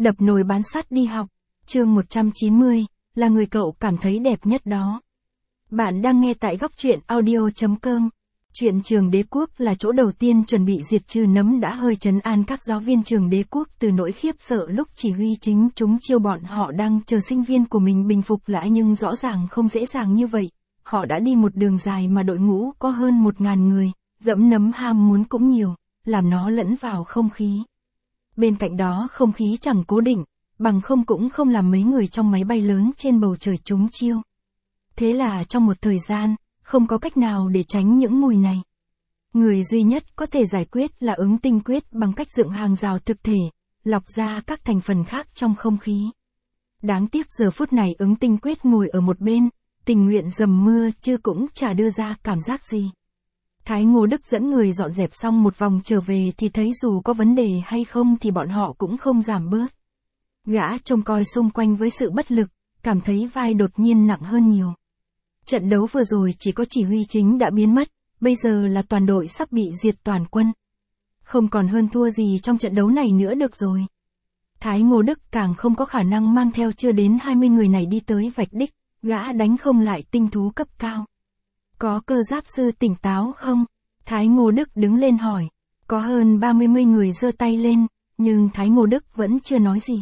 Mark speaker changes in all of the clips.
Speaker 1: Đập nồi bán sắt đi học. Chương 190, là người cậu cảm thấy đẹp nhất đó. Bạn đang nghe tại góc truyện audio.com. Chuyện trường Đế Quốc là chỗ đầu tiên chuẩn bị diệt trừ nấm đã hơi trấn an các giáo viên trường Đế Quốc từ nỗi khiếp sợ lúc chỉ huy chính chúng chiêu bọn họ đang chờ sinh viên của mình bình phục lại, nhưng rõ ràng không dễ dàng như vậy. Họ đã đi một đường dài mà đội ngũ có hơn 1.000 người, dẫm nấm ham muốn cũng nhiều, làm nó lẫn vào không khí. Bên cạnh đó không khí chẳng cố định, bằng không cũng không làm mấy người trong máy bay lớn trên bầu trời trúng chiêu. Thế là trong một thời gian, không có cách nào để tránh những mùi này. Người duy nhất có thể giải quyết là ứng tinh quyết bằng cách dựng hàng rào thực thể, lọc ra các thành phần khác trong không khí. Đáng tiếc giờ phút này ứng tinh quyết ngồi ở một bên, tình nguyện dầm mưa chứ cũng chả đưa ra cảm giác gì. Thái Ngô Đức dẫn người dọn dẹp xong một vòng trở về thì thấy dù có vấn đề hay không thì bọn họ cũng không giảm bớt. Gã trông coi xung quanh với sự bất lực, cảm thấy vai đột nhiên nặng hơn nhiều. Trận đấu vừa rồi chỉ có chỉ huy chính đã biến mất, bây giờ là toàn đội sắp bị diệt toàn quân. Không còn hơn thua gì trong trận đấu này nữa được rồi. Thái Ngô Đức càng không có khả năng mang theo chưa đến 20 người này đi tới vạch đích, gã đánh không lại tinh thú cấp cao. Có cơ giáp sư tỉnh táo không? Thái Ngô Đức đứng lên hỏi. Có hơn 30 người giơ tay lên, nhưng Thái Ngô Đức vẫn chưa nói gì.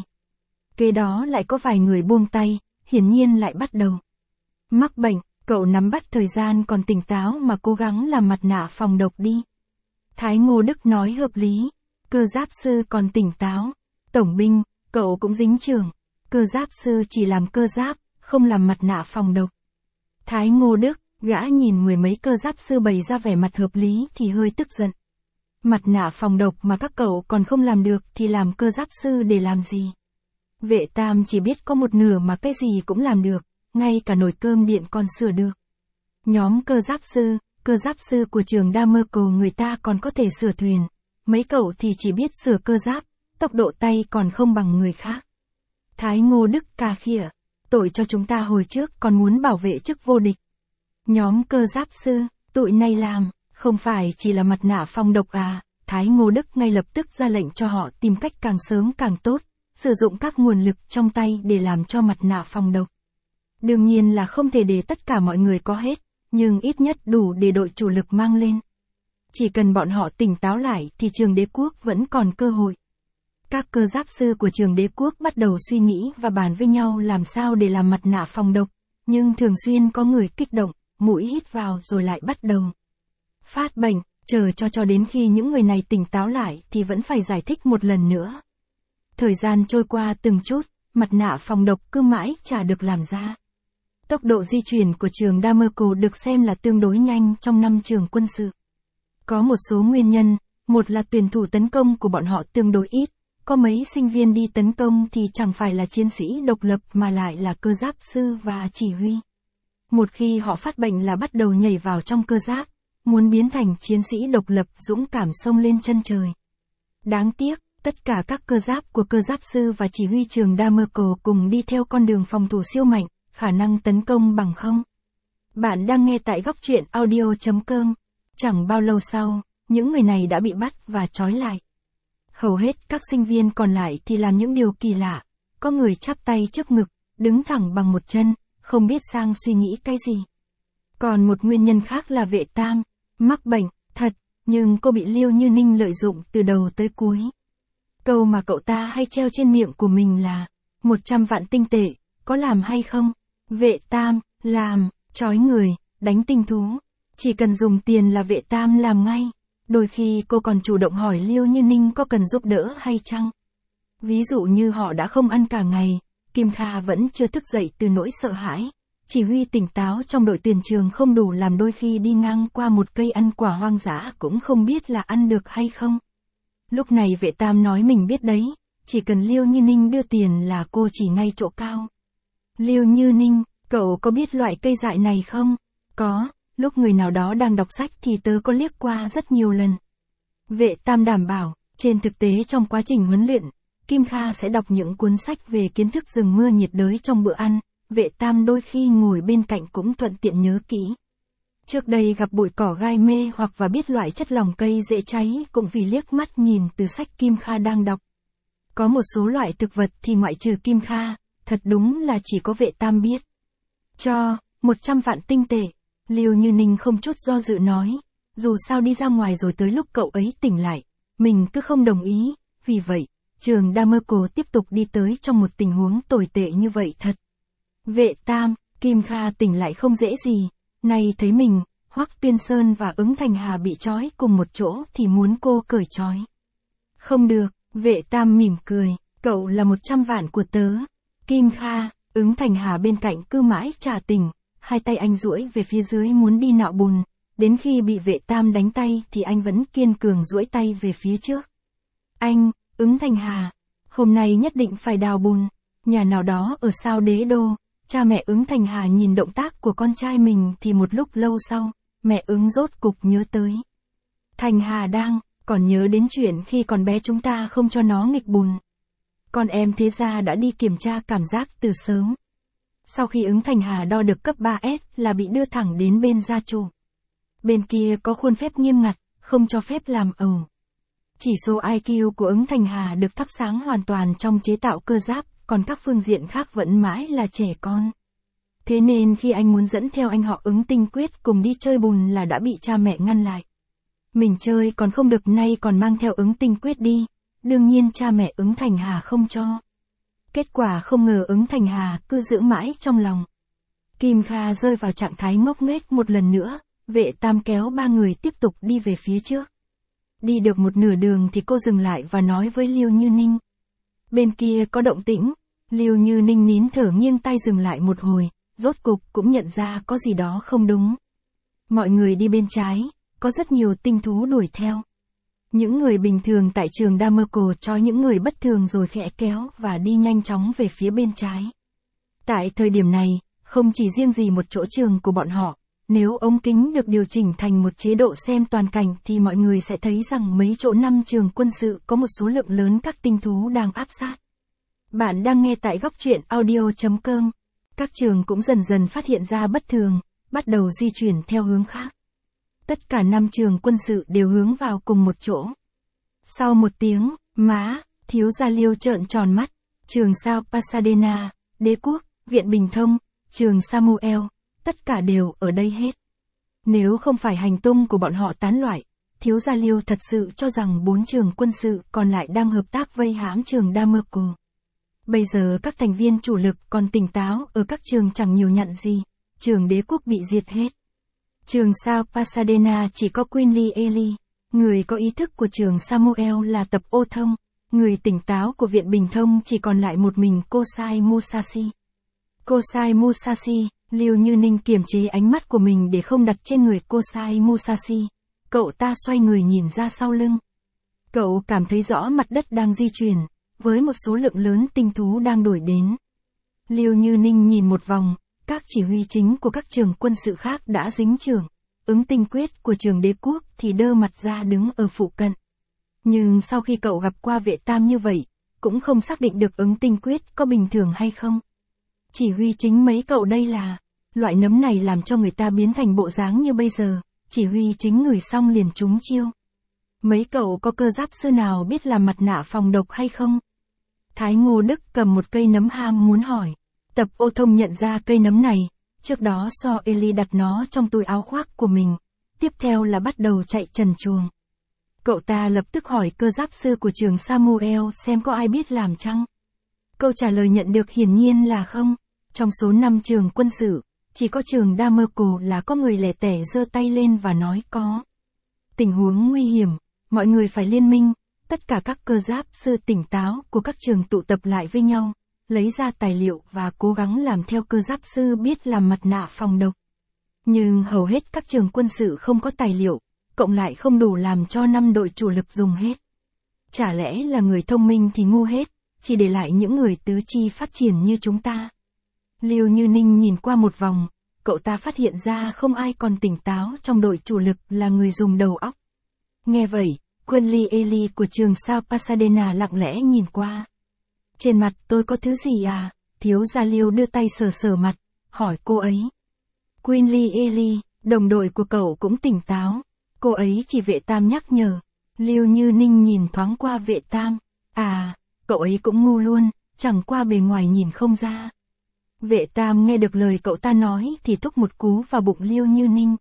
Speaker 1: Kế đó lại có vài người buông tay, hiển nhiên lại bắt đầu. Mắc bệnh, cậu nắm bắt thời gian còn tỉnh táo mà cố gắng làm mặt nạ phòng độc đi. Thái Ngô Đức nói hợp lý. Cơ giáp sư còn tỉnh táo. Tổng binh, cậu cũng dính chưởng. Cơ giáp sư chỉ làm cơ giáp, không làm mặt nạ phòng độc. Thái Ngô Đức, gã nhìn mười mấy cơ giáp sư bày ra vẻ mặt hợp lý thì hơi tức giận. Mặt nạ phòng độc mà các cậu còn không làm được thì làm cơ giáp sư để làm gì? Vệ Tam chỉ biết có một nửa mà cái gì cũng làm được, ngay cả nồi cơm điện còn sửa được. Nhóm cơ giáp sư của trường Damerco người ta còn có thể sửa thuyền, mấy cậu thì chỉ biết sửa cơ giáp, tốc độ tay còn không bằng người khác. Thái Ngô Đức cà khịa, tội cho chúng ta hồi trước còn muốn bảo vệ chức vô địch. Nhóm cơ giáp sư, tụi này làm, không phải chỉ là mặt nạ phòng độc à? Thái Ngô Đức ngay lập tức ra lệnh cho họ tìm cách càng sớm càng tốt, sử dụng các nguồn lực trong tay để làm cho mặt nạ phòng độc. Đương nhiên là không thể để tất cả mọi người có hết, nhưng ít nhất đủ để đội chủ lực mang lên. Chỉ cần bọn họ tỉnh táo lại thì trường Đế Quốc vẫn còn cơ hội. Các cơ giáp sư của trường Đế Quốc bắt đầu suy nghĩ và bàn với nhau làm sao để làm mặt nạ phòng độc, nhưng thường xuyên có người kích động, mũi hít vào rồi lại bắt đầu phát bệnh, chờ cho đến khi những người này tỉnh táo lại thì vẫn phải giải thích một lần nữa. Thời gian trôi qua từng chút, mặt nạ phòng độc cứ mãi chả được làm ra. Tốc độ di chuyển của trường Damerco được xem là tương đối nhanh trong năm trường quân sự. Có một số nguyên nhân, một là tuyển thủ tấn công của bọn họ tương đối ít, có mấy sinh viên đi tấn công thì chẳng phải là chiến sĩ độc lập mà lại là cơ giáp sư và chỉ huy. Một khi họ phát bệnh là bắt đầu nhảy vào trong cơ giáp, muốn biến thành chiến sĩ độc lập dũng cảm xông lên chân trời. Đáng tiếc, tất cả các cơ giáp của cơ giáp sư và chỉ huy trường Damerco cùng đi theo con đường phòng thủ siêu mạnh, khả năng tấn công bằng không. Bạn đang nghe tại góc truyện audio.com. Chẳng bao lâu sau, những người này đã bị bắt và trói lại. Hầu hết các sinh viên còn lại thì làm những điều kỳ lạ, có người chắp tay trước ngực, đứng thẳng bằng một chân, không biết sang suy nghĩ cái gì. Còn một nguyên nhân khác là Vệ Tam, mắc bệnh, thật, nhưng cô bị Liêu Như Ninh lợi dụng từ đầu tới cuối. Câu mà cậu ta hay treo trên miệng của mình là 100 vạn tinh tệ, có làm hay không? Vệ Tam, làm, trói người, đánh tinh thú. Chỉ cần dùng tiền là Vệ Tam làm ngay. Đôi khi cô còn chủ động hỏi Liêu Như Ninh có cần giúp đỡ hay chăng? Ví dụ như họ đã không ăn cả ngày, Kim Kha vẫn chưa thức dậy từ nỗi sợ hãi. Chỉ huy tỉnh táo trong đội tuyển trường không đủ làm đôi khi đi ngang qua một cây ăn quả hoang dã cũng không biết là ăn được hay không. Lúc này Vệ Tam nói mình biết đấy, chỉ cần Liêu Như Ninh đưa tiền là cô chỉ ngay chỗ cao. Liêu Như Ninh, cậu có biết loại cây dại này không? Có, lúc người nào đó đang đọc sách thì tớ có liếc qua rất nhiều lần. Vệ Tam đảm bảo, trên thực tế trong quá trình huấn luyện, Kim Kha sẽ đọc những cuốn sách về kiến thức rừng mưa nhiệt đới trong bữa ăn, Vệ Tam đôi khi ngồi bên cạnh cũng thuận tiện nhớ kỹ. Trước đây gặp bụi cỏ gai mê hoặc và biết loại chất lỏng cây dễ cháy cũng vì liếc mắt nhìn từ sách Kim Kha đang đọc. Có một số loại thực vật thì ngoại trừ Kim Kha, thật đúng là chỉ có Vệ Tam biết. Cho, 100 vạn tinh tệ. Lưu Như Ninh không chút do dự nói. Dù sao đi ra ngoài rồi tới lúc cậu ấy tỉnh lại, mình cứ không đồng ý, vì vậy, Trường Đa Mơ Cổ tiếp tục đi tới trong một tình huống tồi tệ như vậy thật. Vệ Tam, Kim Kha tỉnh lại không dễ gì, nay thấy mình, Hoắc Tuyên Sơn và Ứng Thành Hà bị trói cùng một chỗ thì muốn cô cởi trói. Không được, Vệ Tam mỉm cười, cậu là 100 vạn của tớ. Kim Kha, Ứng Thành Hà bên cạnh cứ mãi trà tình, hai tay anh duỗi về phía dưới muốn đi nạo bùn, đến khi bị Vệ Tam đánh tay thì anh vẫn kiên cường duỗi tay về phía trước. Anh, Ứng Thành Hà, hôm nay nhất định phải đào bùn, nhà nào đó ở sao Đế Đô. Cha mẹ Ứng Thành Hà nhìn động tác của con trai mình thì một lúc lâu sau, mẹ Ứng rốt cục nhớ tới. Thành Hà còn nhớ đến chuyện khi còn bé chúng ta không cho nó nghịch bùn. Con em thế ra đã đi kiểm tra cảm giác từ sớm. Sau khi Ứng Thành Hà đo được cấp 3S là bị đưa thẳng đến bên gia chủ. Bên kia có khuôn phép nghiêm ngặt, không cho phép làm ẩu. Chỉ số IQ của Ứng Thành Hà được thắp sáng hoàn toàn trong chế tạo cơ giáp, còn các phương diện khác vẫn mãi là trẻ con. Thế nên khi anh muốn dẫn theo anh họ Ứng Tinh Quyết cùng đi chơi bùn là đã bị cha mẹ ngăn lại. Mình chơi còn không được nay còn mang theo Ứng Tinh Quyết đi, đương nhiên cha mẹ Ứng Thành Hà không cho. Kết quả không ngờ Ứng Thành Hà cứ giữ mãi trong lòng. Kim Kha rơi vào trạng thái ngốc nghếch một lần nữa, Vệ Tam kéo ba người tiếp tục đi về phía trước. Đi được một nửa đường thì cô dừng lại và nói với Lưu Như Ninh. Bên kia có động tĩnh, Lưu Như Ninh nín thở nghiêng tay dừng lại một hồi, rốt cục cũng nhận ra có gì đó không đúng. Mọi người đi bên trái, có rất nhiều tinh thú đuổi theo. Những người bình thường tại trường Đa Mơ Cổ trói những người bất thường rồi khẽ kéo và đi nhanh chóng về phía bên trái. Tại thời điểm này, không chỉ riêng gì một chỗ trường của bọn họ, nếu ống kính được điều chỉnh thành một chế độ xem toàn cảnh thì mọi người sẽ thấy rằng mấy chỗ năm trường quân sự có một số lượng lớn các tinh thú đang áp sát. Bạn đang nghe tại góc truyện audio.com. Các trường cũng dần dần phát hiện ra bất thường, bắt đầu di chuyển theo hướng khác. Tất cả 5 trường quân sự đều hướng vào cùng một chỗ. Sau một tiếng, thiếu gia Liêu trợn tròn mắt, trường sao Pasadena, Đế Quốc, Viện Bình Thông, trường Samuel, tất cả đều ở đây hết. Nếu không phải hành tung của bọn họ tán loại, thiếu gia Liêu thật sự cho rằng 4 trường quân sự còn lại đang hợp tác vây hãm trường Đa Mơ Cổ. Bây giờ các thành viên chủ lực còn tỉnh táo ở các trường chẳng nhiều nhặn gì, trường Đế Quốc bị diệt hết. Trường sao Pasadena chỉ có Quinley Ely, người có ý thức của trường Samuel là Tập Ô Thông, người tỉnh táo của Viện Bình Thông chỉ còn lại một mình Kosai Musashi. Kosai Musashi, Lưu Như Ninh kiềm chế ánh mắt của mình để không đặt trên người Kosai Musashi. Cậu ta xoay người nhìn ra sau lưng. Cậu cảm thấy rõ mặt đất đang di chuyển, với một số lượng lớn tinh thú đang đuổi đến. Lưu Như Ninh nhìn một vòng, các chỉ huy chính của các trường quân sự khác đã dính chưởng. Ứng Tinh Quyết của trường Đế Quốc thì đơ mặt ra đứng ở phụ cận. Nhưng sau khi cậu gặp qua Vệ Tam như vậy, cũng không xác định được Ứng Tinh Quyết có bình thường hay không. Chỉ huy chính mấy cậu đây là, loại nấm này làm cho người ta biến thành bộ dáng như bây giờ, chỉ huy chính ngửi xong liền trúng chiêu. Mấy cậu có cơ giáp sư nào biết làm mặt nạ phòng độc hay không? Thái Ngô Đức cầm một cây nấm ham muốn hỏi. Tập Ô Thông nhận ra cây nấm này, trước đó Eli đặt nó trong túi áo khoác của mình, tiếp theo là bắt đầu chạy trần truồng. Cậu ta lập tức hỏi cơ giáp sư của trường Samuel xem có ai biết làm chăng. Câu trả lời nhận được hiển nhiên là không. Trong số 5 trường quân sự, chỉ có trường Đa Mơ Cổ là có người lẻ tẻ giơ tay lên và nói có. Tình huống nguy hiểm, mọi người phải liên minh, tất cả các cơ giáp sư tỉnh táo của các trường tụ tập lại với nhau, lấy ra tài liệu và cố gắng làm theo cơ giáp sư biết làm mặt nạ phòng độc. Nhưng hầu hết các trường quân sự không có tài liệu, cộng lại không đủ làm cho 5 đội chủ lực dùng hết. Chả lẽ là người thông minh thì ngu hết, chỉ để lại những người tứ chi phát triển như chúng ta. Lưu Như Ninh nhìn qua một vòng, cậu ta phát hiện ra không ai còn tỉnh táo trong đội chủ lực là người dùng đầu óc. Nghe vậy, Quinley Ely của trường sao Pasadena lặng lẽ nhìn qua. Trên mặt tôi có thứ gì à? Thiếu gia Liêu đưa tay sờ sờ mặt, hỏi cô ấy. Quinley Ely, đồng đội của cậu cũng tỉnh táo. Cô ấy chỉ Vệ Tam nhắc nhở. Lưu Như Ninh nhìn thoáng qua Vệ Tam. À, cậu ấy cũng ngu luôn, chẳng qua bề ngoài nhìn không ra. Vệ Tam nghe được lời cậu ta nói thì thúc một cú vào bụng Liêu Như Ninh.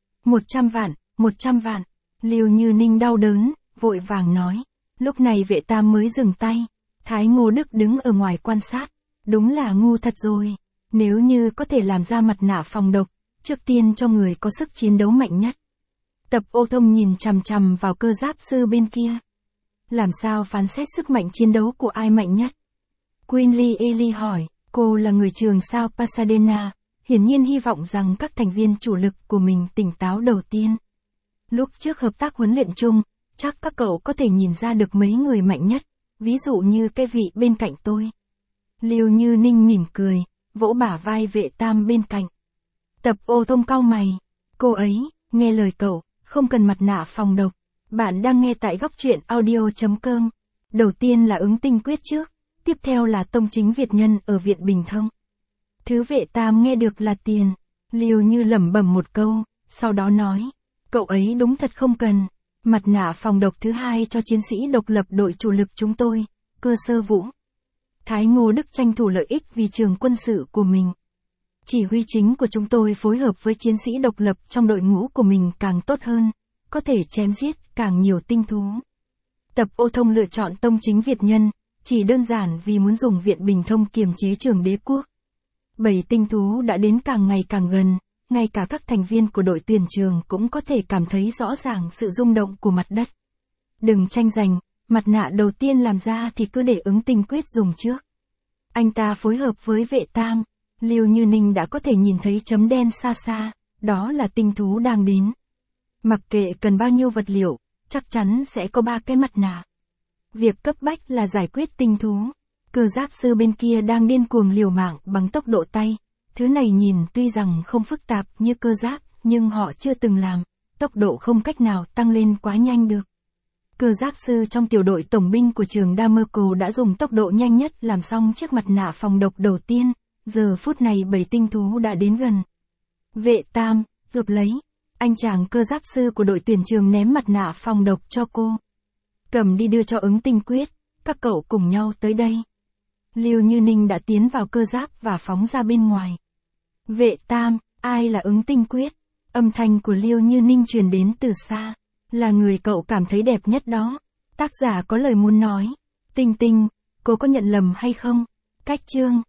Speaker 1: 100 vạn, 100 vạn. Liêu Như Ninh đau đớn, vội vàng nói. Lúc này Vệ Tam mới dừng tay. Thái Ngô Đức đứng ở ngoài quan sát. Đúng là ngu thật rồi. Nếu như có thể làm ra mặt nạ phòng độc, trước tiên cho người có sức chiến đấu mạnh nhất. Tập Ô Thông nhìn chằm chằm vào cơ giáp sư bên kia. Làm sao phán xét sức mạnh chiến đấu của ai mạnh nhất? Quinley Ely hỏi, cô là người trường sao Pasadena, hiển nhiên hy vọng rằng các thành viên chủ lực của mình tỉnh táo đầu tiên. Lúc trước hợp tác huấn luyện chung, chắc các cậu có thể nhìn ra được mấy người mạnh nhất, ví dụ như cái vị bên cạnh tôi. Liêu Như Ninh mỉm cười, vỗ bả vai Vệ Tam bên cạnh. Tập Ô Thông cau mày, cô ấy, nghe lời cậu, không cần mặt nạ phòng độc. Bạn đang nghe tại góc truyện audio.com. Đầu tiên là ứng tinh quyết trước, tiếp theo là tông chính Việt Nhân ở Viện Bình Thông. Thứ Vệ Tam nghe được là tiền. Liêu Như lẩm bẩm một câu, sau đó nói, cậu ấy đúng thật không cần. Mặt nạ phòng độc thứ hai cho chiến sĩ độc lập đội chủ lực chúng tôi, Cơ Sơ Vũ. Thái Ngô Đức tranh thủ lợi ích vì trường quân sự của mình. Chỉ huy chính của chúng tôi phối hợp với chiến sĩ độc lập trong đội ngũ của mình càng tốt hơn, có thể chém giết càng nhiều tinh thú. Tập Ô Thông lựa chọn tông chính Việt Nhân, chỉ đơn giản vì muốn dùng Viện Bình Thông kiềm chế Trường Đế Quốc. 7 tinh thú đã đến càng ngày càng gần, ngay cả các thành viên của đội tuyển trường cũng có thể cảm thấy rõ ràng sự rung động của mặt đất. Đừng tranh giành, mặt nạ đầu tiên làm ra thì cứ để ứng tinh quyết dùng trước. Anh ta phối hợp với Vệ Tam, Liêu Như Ninh đã có thể nhìn thấy chấm đen xa xa, đó là tinh thú đang đến. Mặc kệ cần bao nhiêu vật liệu, chắc chắn sẽ có 3 cái mặt nạ. Việc cấp bách là giải quyết tinh thú. Cơ giáp sư bên kia đang điên cuồng liều mạng bằng tốc độ tay. Thứ này nhìn tuy rằng không phức tạp như cơ giáp, nhưng họ chưa từng làm, tốc độ không cách nào tăng lên quá nhanh được. Cơ giáp sư trong tiểu đội tổng binh của trường Damerco đã dùng tốc độ nhanh nhất làm xong chiếc mặt nạ phòng độc đầu tiên, giờ phút này 7 tinh thú đã đến gần. Vệ Tam, gộp lấy. Anh chàng cơ giáp sư của đội tuyển trường ném mặt nạ phòng độc cho cô. Cầm đi đưa cho ứng tinh quyết, các cậu cùng nhau tới đây. Liêu Như Ninh đã tiến vào cơ giáp và phóng ra bên ngoài. Vệ Tam, ai là ứng tinh quyết? Âm thanh của Liêu Như Ninh truyền đến từ xa. Là người cậu cảm thấy đẹp nhất đó. Tác giả có lời muốn nói. Tinh Tinh, cô có nhận lầm hay không? Cách chương.